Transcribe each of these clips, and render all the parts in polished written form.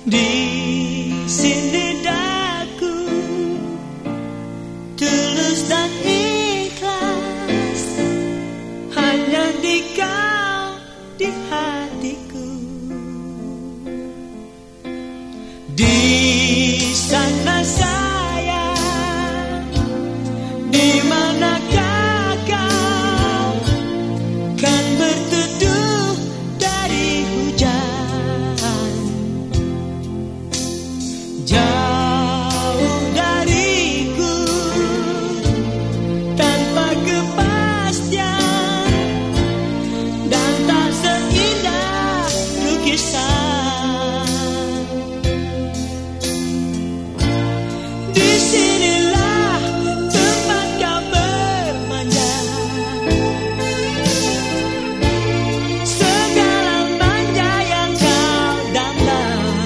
Di sini daku tulus dan ikhlas, hanya di kau di hatiku. Di sana sayang, di manakah kau kan berteduh dari hujan, jauh dariku tanpa kepastian, dan tak seindah lukisan. Disinilah tempat kau bermanja, segala manja yang kau damba.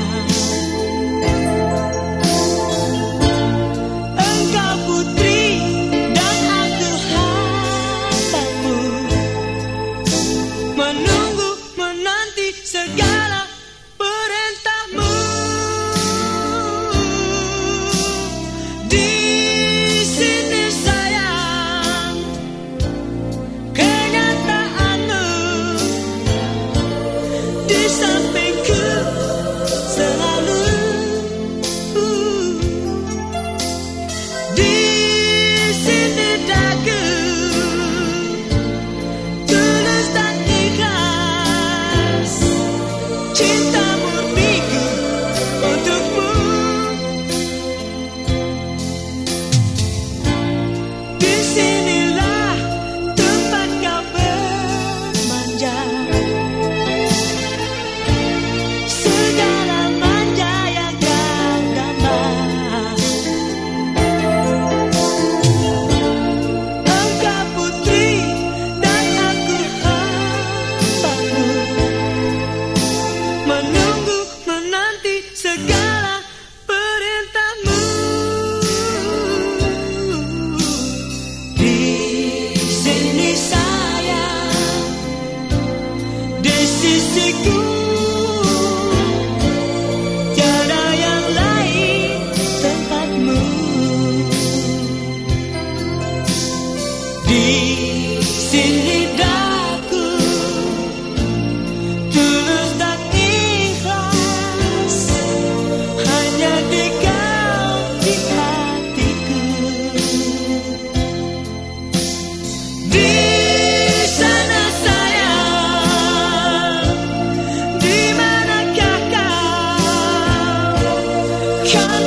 Engkau putri dan aku hambamu, menunggu menanti segala perintahmu. Di sini sayang, kenyataanmu di sampingku selalu. Di sini daku tulus dan ikhlas, cinta murniku untukmu. Disinilah tempat kau bermanja, segala manja yang kau damba. Engkau putri dan aku hambamu, menunggu menanti segala perintahmu. Di sini sayang, di sisiku tiada yang lain tempatmu. Di sini daku tulus dan ikhlas, hanya di kau di hatiku. Di sana sayang, di manakah kau?